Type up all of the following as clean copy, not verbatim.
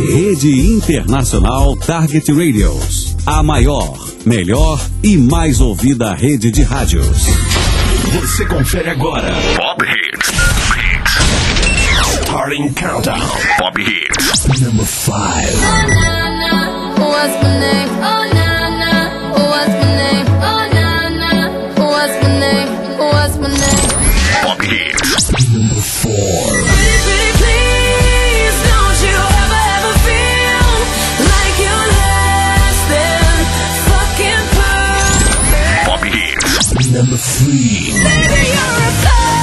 Rede Internacional Target Radios. A maior, melhor e mais ouvida rede de rádios. Você confere agora. Pop Hits. Starting Countdown. Pop Hits. Number 5. What's my name? Oh, na, na. What's my name? Oh, na, na. What's my name? What's my name? Pop Hits. Number 4. Pretty please, don't you ever feel like you're less than fucking perfect. Pop Hits. Number 3. Baby, you're a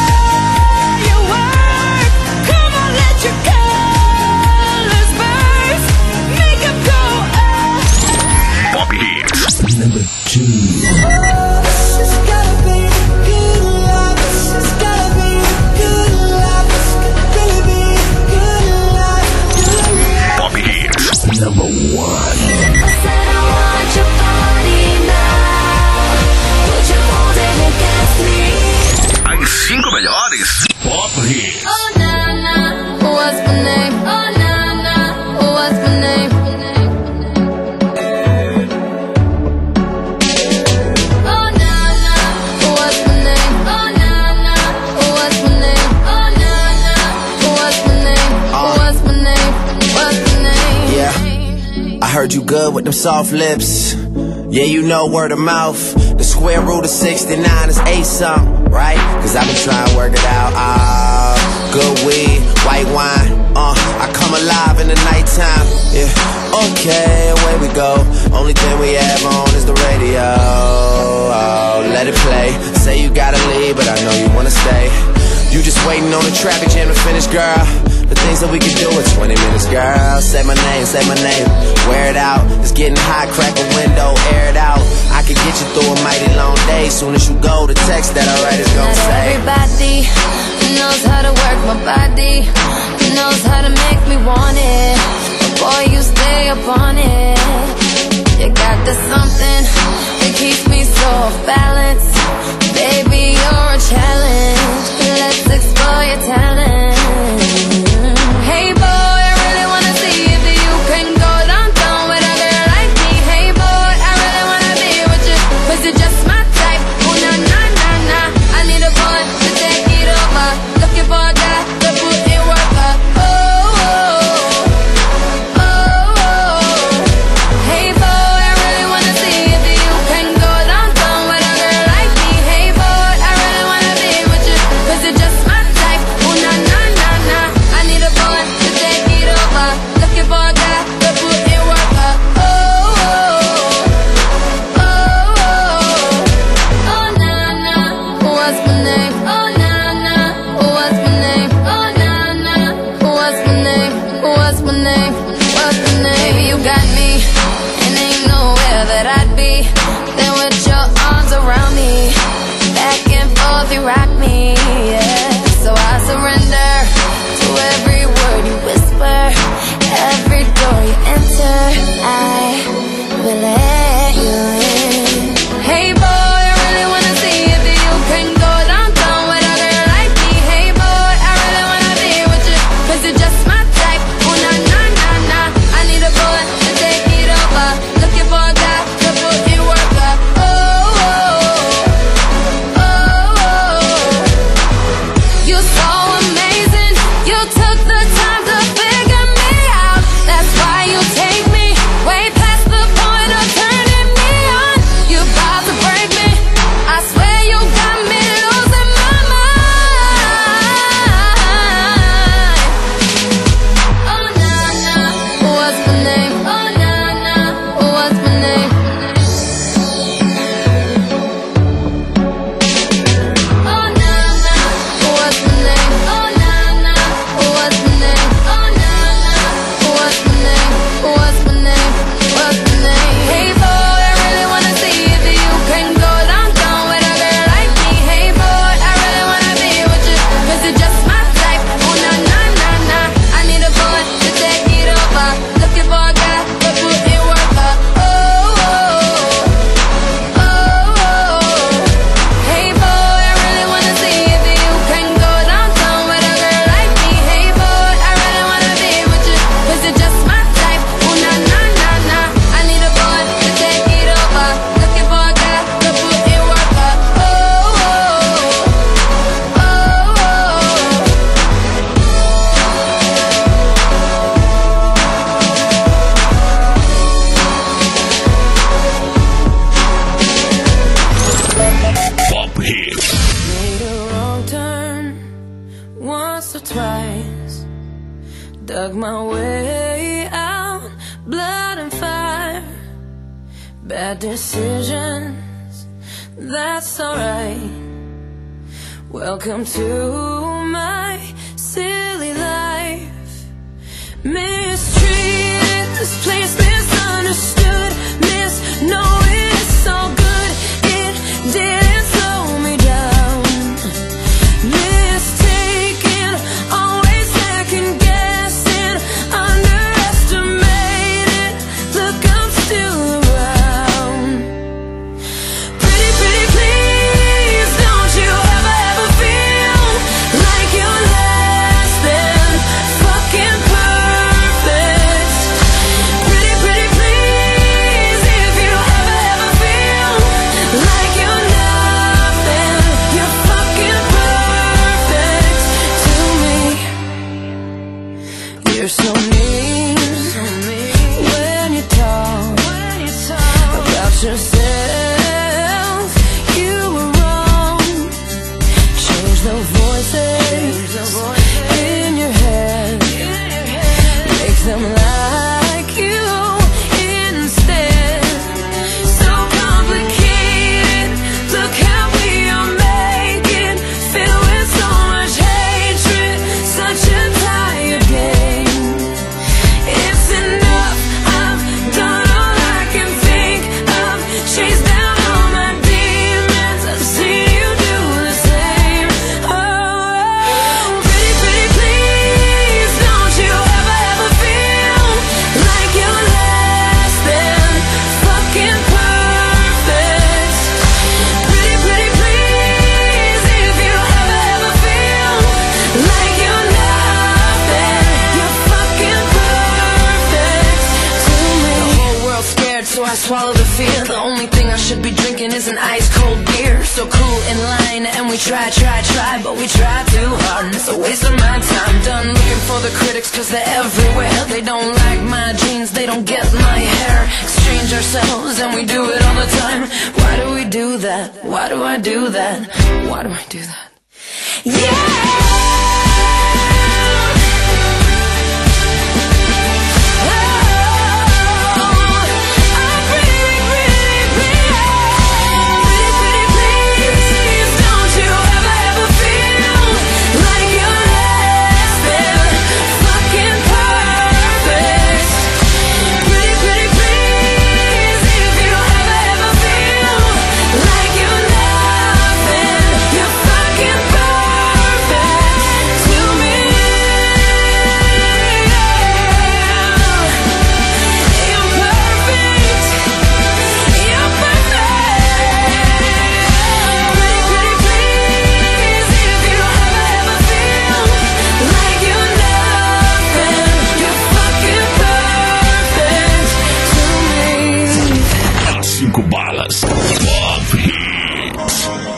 firework. Come on, let your colors burst. Make 'em go up. Pop Hits. Number 2. It's gotta be good love. It's gotta be good love. It's gotta be good love. Pop Hits. Number 1. I said I want your body now. Put your holding against me. As 5 melhores. Pop Hits. Oh na na, what's my name? Oh na na, what's my name? Oh na na, what's my name? Oh na na, what's my name? Oh na na, what's my name? What's my name? What's my name? Yeah. I heard you good with them soft lips. Yeah, you know word of mouth. The square root of 69 is 8 something, right? Cause I've been trying to work it out. Good weed, white wine. I come alive in the nighttime. Yeah. Okay, away we go. Only thing we have on is the radio. Oh, let it play. Say you gotta leave, but I know you wanna stay. You just waiting on the traffic jam to finish, girl. The things that we can do in 20 minutes, girl. Say my name, wear it out. It's getting hot, crack a window, air it out. I could get you through a mighty long day. Soon as you go, the text that I write is gonna Not say. everybody knows how to work my body, knows how to make me want it. But boy, you stay up on it. You got the something that keeps me so off balance. Baby, you're a challenge. Let's explore your talent. Hey boy, I really wanna see if you can go downtown with a girl like me. Hey boy, I really wanna be with you, 'cause you're just my type. Oh na na na na, I need a boy to take it over. Looking for a guy to put in work. Oh, oh, oh, oh. Hey boy, I really wanna see if you can go downtown with a girl like me. Hey once or twice. Dug my way out, blood and fire. Bad decisions, that's alright. Welcome to my silly life. Mistreated, this place misunderstood. Knowing it's all good, it didn't slow me down. Mistaken, always second guessing, underestimated. Look, I'm still around. Pretty, pretty please, don't you ever feel like you're less than fucking perfect. Pretty, pretty please, if you ever feel like you're nothing, you're fucking perfect to me. You're so mean when you talk about yourself. You were wrong. Change the voices in your head. Make them like you instead. So complicated. Look how we are making. Filled with so much hatred. Such a tired game. It's enough. I've done all I can think of. Chased down all my demons. I've seen you do the same. Oh, pretty, pretty please, don't you ever feel like you're less than fucking perfect. Pretty, pretty please, if you ever feel like you're nothing, you're fucking perfect to me. The whole world's scared, so I swallow the fear. The only thing I should be drinking is an ice cold beer. So cool in line, and we try, but we try too hard, and it's a waste of my time. Done looking for the critics, cause they're everywhere. They don't like my jeans, they don't get my hair. Exchange ourselves, and we do it all the time. Why do we do that? Why do I do that? Why do I do that? Cinco balas. Pop Hits.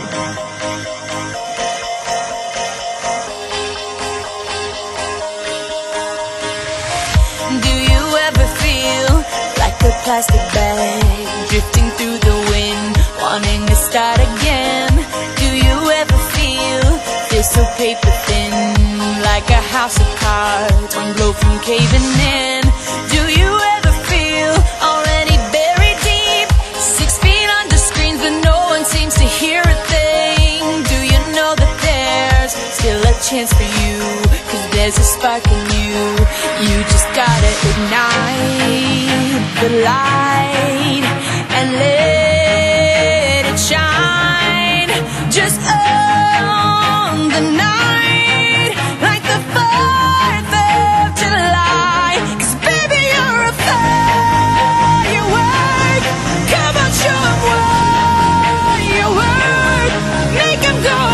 Do you ever feel like a plastic bag drifting through the wind, wanting to start again? Do you ever feel so paper thin, like a house of cards, one blow from caving in? Do you ever feel already buried deep, 6 feet under screens, but no one seems to hear a thing? Do you know that there's still a chance for you, cause there's a spark in you? You just gotta ignite the light and let it shine. Just own the night like the 4th of July. Cause baby, you're a firework. Come on, show 'em what you work. Make 'em go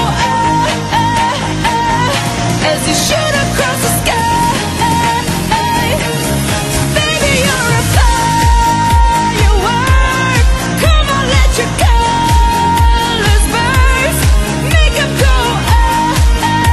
as you shoot across the sky. Baby, you're a firework. Come on, let your colors burst. Make 'em go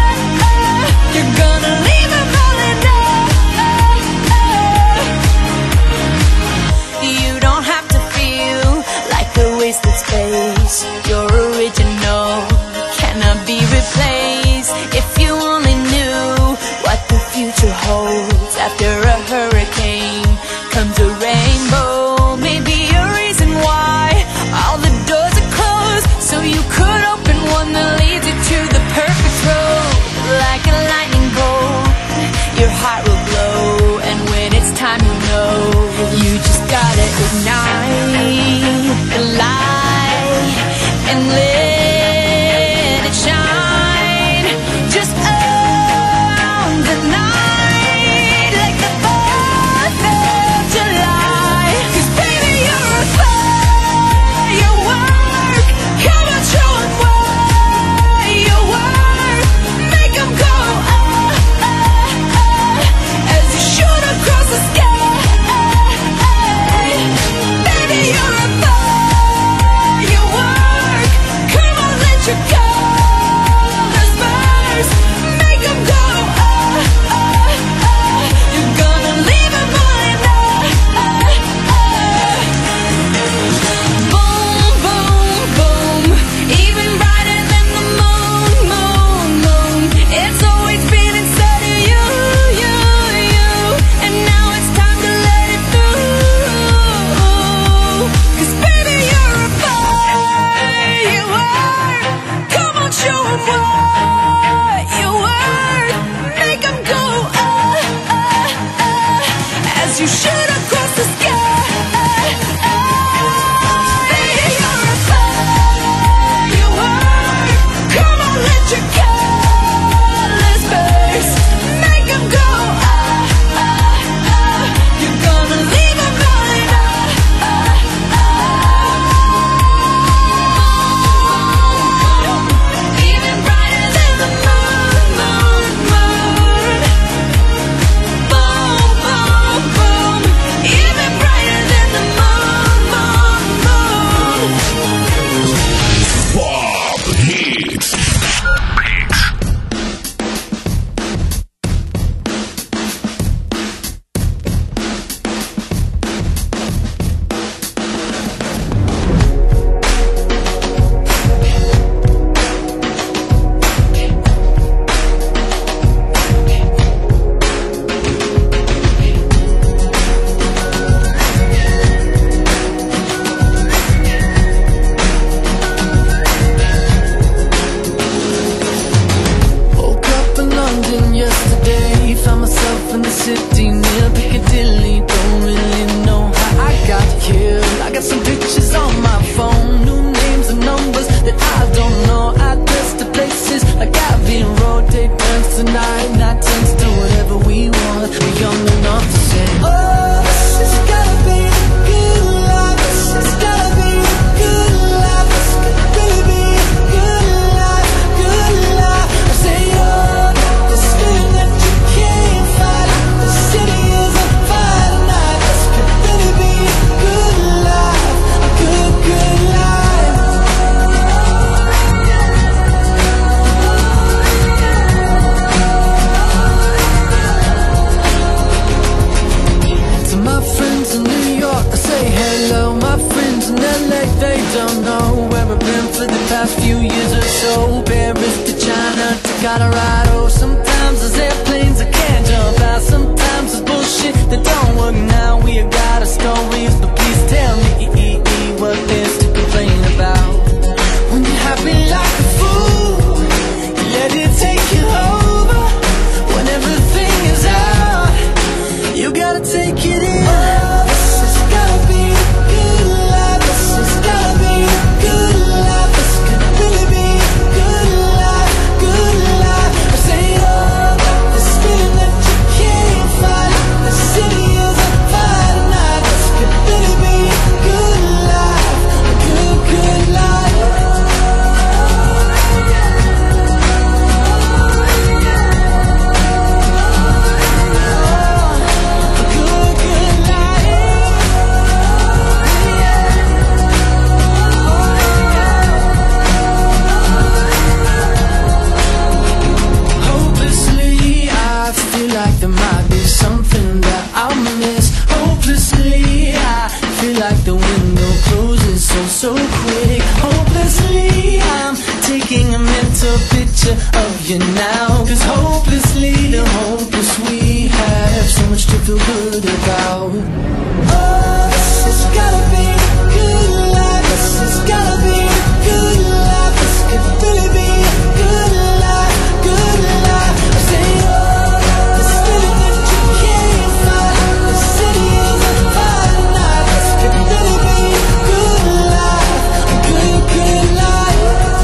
attention now. Cause hopelessly the hopeless we have so much to feel good about. Oh, this has gotta be a good life. This has gotta be a good life. This could really be a good life, good life. I'm saying, oh, this feeling that you can't find. The city is on fire tonight. This could really be a good life, a good, good life.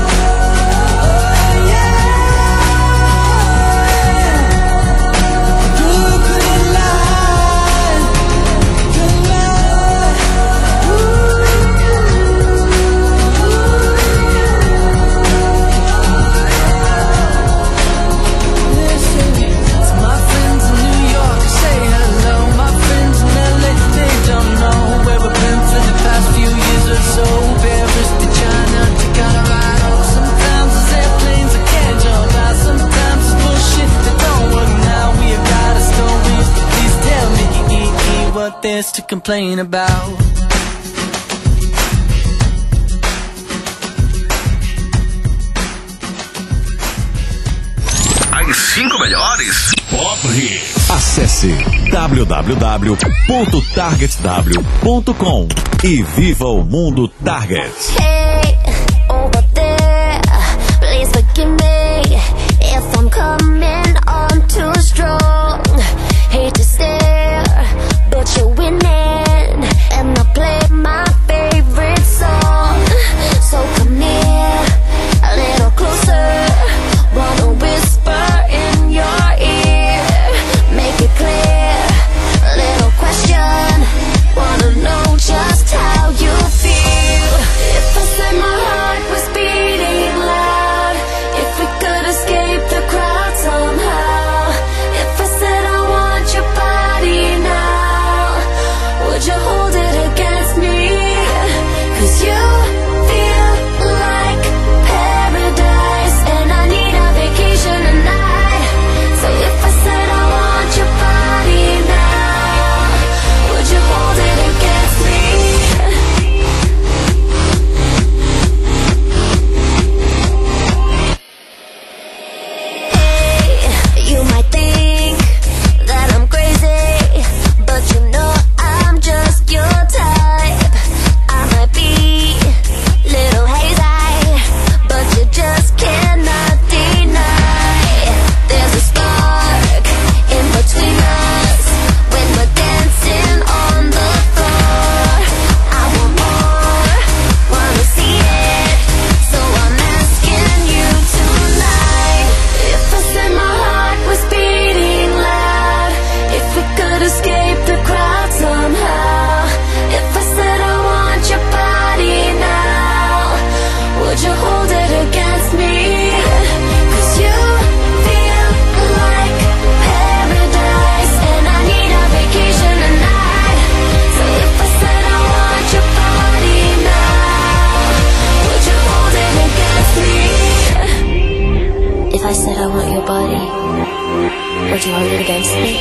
Oh, yeah. Good, good life. Good life. Listen, to my friends in New York, say hello. My friends in LA, they don't know where we've been for the past few years or so. Paris to China to Colorado. Sometimes it's airplanes I can't jump out. Sometimes it's bullshit that don't work now. We have got our stories. Please tell me what there's to complain about. As 5 melhores Pop Hits. Acesse www.targetw.com e viva o mundo Target. Hey, over there, please forgive me if I'm coming on too strong. Hate to stare, but you're winning, and I play my favorite song. So come near, a little closer. Wanna whisper in your ear, make it clear. A little question, wanna know just how you feel. If I said my heart was beating loud, if we could escape the crowd somehow. If I said I want your body now, would you hold it against me? 'Cause you feel like paradise, and I need a vacation tonight. So if I said I want your body now, would you hold it against me? Hey, you might think that I'm crazy, but you know I'm just your type. I might be little hazy, but you just cannot deny. There's a spark in between us when we're dancing on the floor. I want more, wanna see it, so I'm asking you tonight. If I said my heart was beating loud, if we could escape the crowd somehow. If I said I want your body now, would you hold it against me? 'Cause you feel like paradise, and I need a vacation tonight. So if I said I want your body now, would you hold it against me? If I said I want your body, would you hold it against me?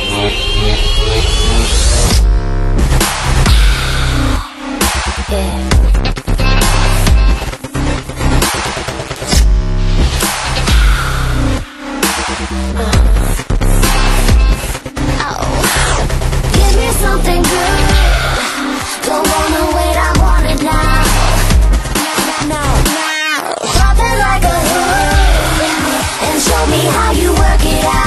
Yeah. Give me something good. Don't wanna wait, I want it now. Now. Drop it like a hood and show me how you work it out.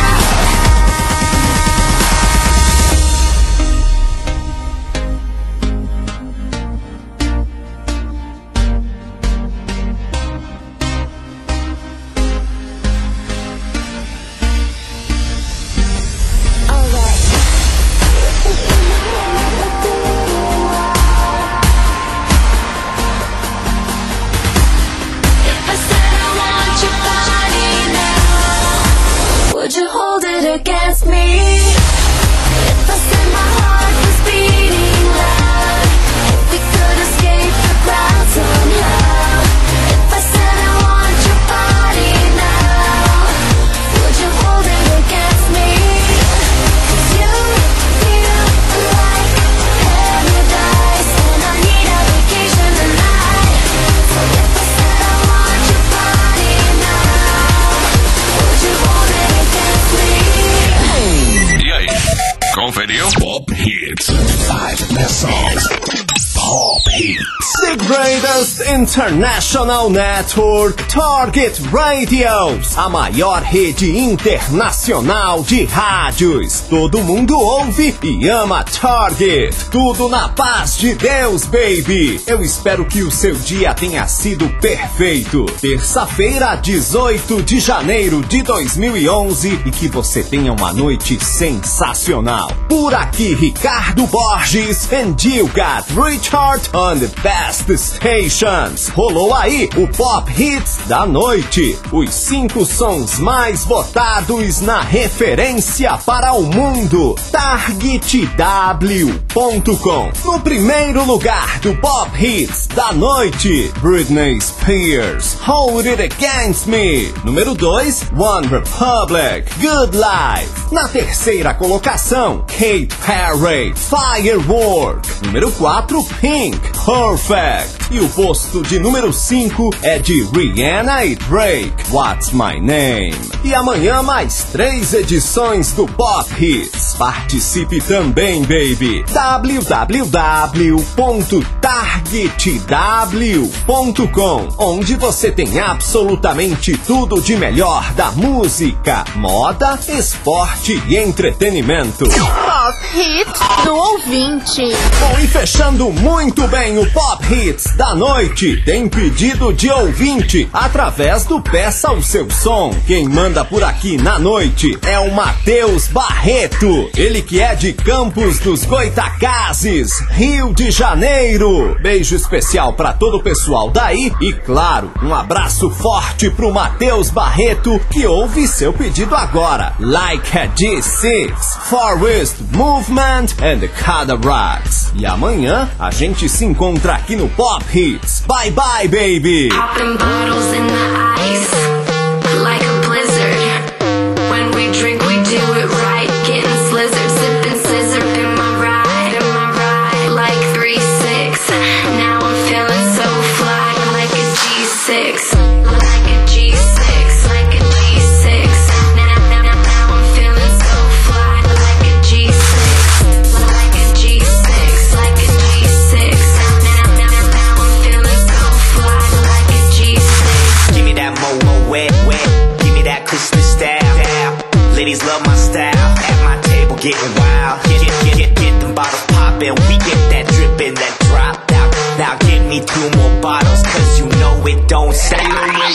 Would you hold it against me? If I said my heart was beating loud, if we could escape the crowd somehow. If I said I want your body now, would you hold it against me? 'Cause you feel like paradise, and I need a vacation tonight. So if I said I want your body now, would you Greatest International Network, Target Radios, a maior rede internacional de rádios. Todo mundo ouve e ama Target. Tudo na paz de Deus, baby. Eu espero que o seu dia tenha sido perfeito. Terça-feira, 18 de janeiro de 2011, e que você tenha uma noite sensacional. Por aqui, Ricardo Borges, and you got Richard on the best stations. Rolou aí o Pop Hits da noite. Os 5 sons mais votados na referência para o mundo. TargetW.com. No primeiro lugar do Pop Hits da noite, Britney Spears, Hold It Against Me. Número 2, One Republic, Good Life. Na terceira colocação, Katy Perry, Firework. Número 4, Pink, Perfect. E o posto de número 5 é de Rihanna e Drake, What's My Name. E amanhã mais 3 edições do Pop Hits. Participe também, baby. www.targetw.com, onde você tem absolutamente tudo de melhor da música, moda, esporte e entretenimento. Pop Hits do ouvinte. Bom, e fechando muito bem o Pop Hits da noite, tem pedido de ouvinte através do Peça o Seu Som. Quem manda por aqui na noite é o Matheus Barreto, ele que é de Campos dos Goitacazes, Rio de Janeiro. Beijo especial pra todo o pessoal daí e, claro, um abraço forte pro Matheus Barreto, que ouve seu pedido agora. Like a G6, Forest Movement and the Cataracts. E amanhã a gente se encontra aqui no Pop Hits. Bye bye, baby! Popping bottles in the ice, like a blizzard. When we drink, we do it right. Getting slizzard, sipping scissor in my ride, like 3-6. Now I'm feeling so fly, like a G6, like a G6, like a G6. Now I'm feeling so fly, like a G6, like a G6, like a G6. Now I'm feeling so fly, like a G6. Give me that mo wet, give me that Christmas style. Ladies love my style, at my table getting wild. Get them bottles poppin', we get that drippin', that drop out. Now give me 2 more bottles, cause you know it don't stop. Hell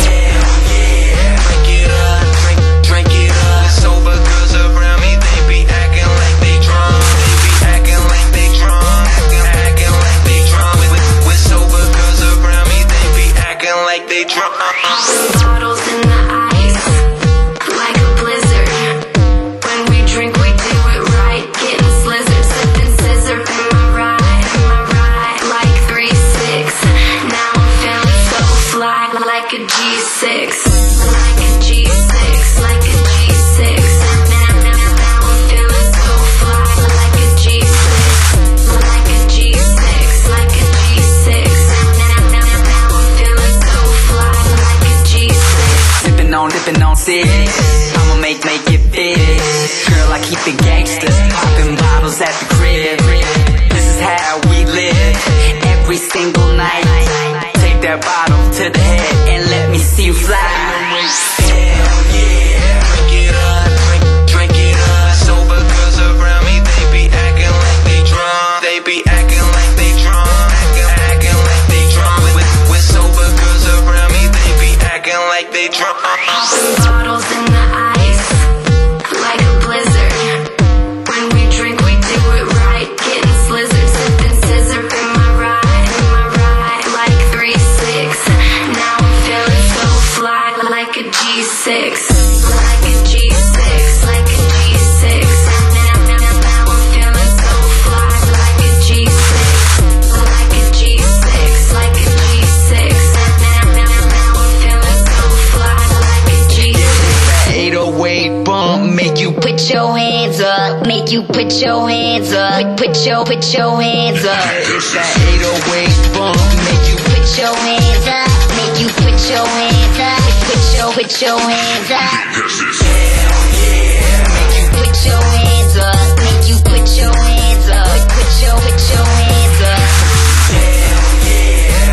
yeah, drink it up, drink it up. Sober girls around me, they be acting like they drunk. They be acting like they drunk, acting like they drunk. With sober girls around me, they be acting like they drunk. Bottles in the ice, like a blizzard. When we drink, we do it right. Getting slizzard, sipping scissor in my ride, like 3-6. Now I'm feeling so fly, like a G6, like a G6, like a G6. Now I'm feeling so fly, like a G6, like a G6, like a G6. Now I'm feeling so fly, like a G6. Dipping on six, I'ma make it big. Girl, I keep it gangsta, popping bottles at the crib. This is how we live, every single night. Take that bottle to the head and let me see you fly. Hell yeah, drink it up, drink it up. Sober girls around me, they be acting like they drunk. They be acting like they drunk, acting like they drunk. With sober girls around me, they be acting like they drunk. Bottles in the ice, like a blizzard. When we drink, we do it right. Getting slizzard, sipping scissor in my ride, like 3-6. Now I'm feeling so fly, like a G6, like a G6, like a G6. Now I'm feeling so fly, like a G6, like a G6, like a G6. Now I'm feeling so fly, like a G6. 808 bump, make you Put your hands up, make you put your hands up, put your hands up. It's that 808 bump, make you Put your hands up, make you put your hands up, put your hands up. hell yeah, make you Put your hands up, make you put your hands up, put your hands up. hell yeah.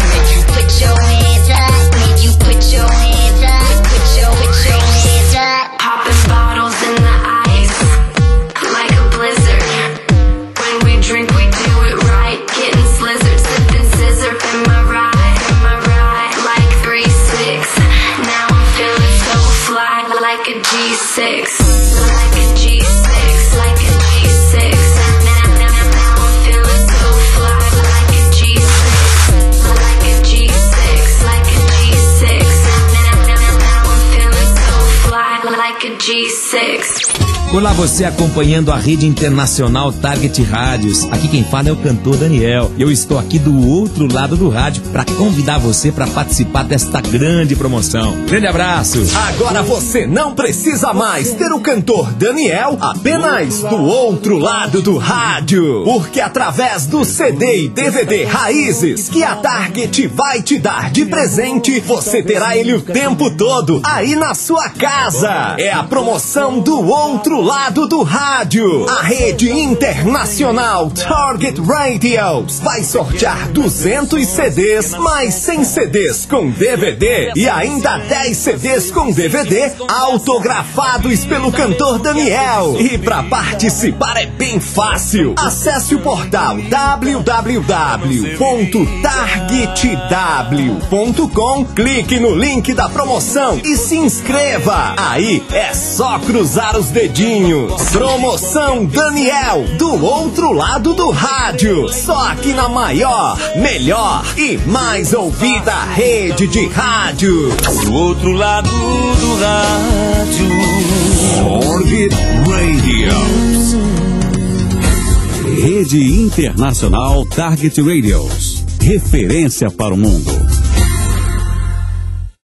Olá, você acompanhando a rede internacional Target Rádios. Aqui quem fala é o cantor Daniel. Eu estou aqui do outro lado do rádio para convidar você para participar desta grande promoção. Grande abraço. Agora você não precisa mais ter o cantor Daniel apenas do outro lado do rádio. Porque através do CD e DVD Raízes que a Target vai te dar de presente, você terá ele o tempo todo aí na sua casa. É a promoção do outro lado do rádio. A rede internacional Target Radios vai sortear 200 CDs mais 100 CDs com DVD e ainda 10 CDs com DVD autografados pelo cantor Daniel. E para participar é bem fácil. Acesse o portal www.targetw.com, clique no link da promoção e se inscreva. Aí é só cruzar os dedinhos. Promoção Daniel, do outro lado do rádio. Só aqui na maior, melhor e mais ouvida rede de rádio. Do outro lado do rádio. Target Radios. Rede Internacional Target Radios. Referência para o mundo.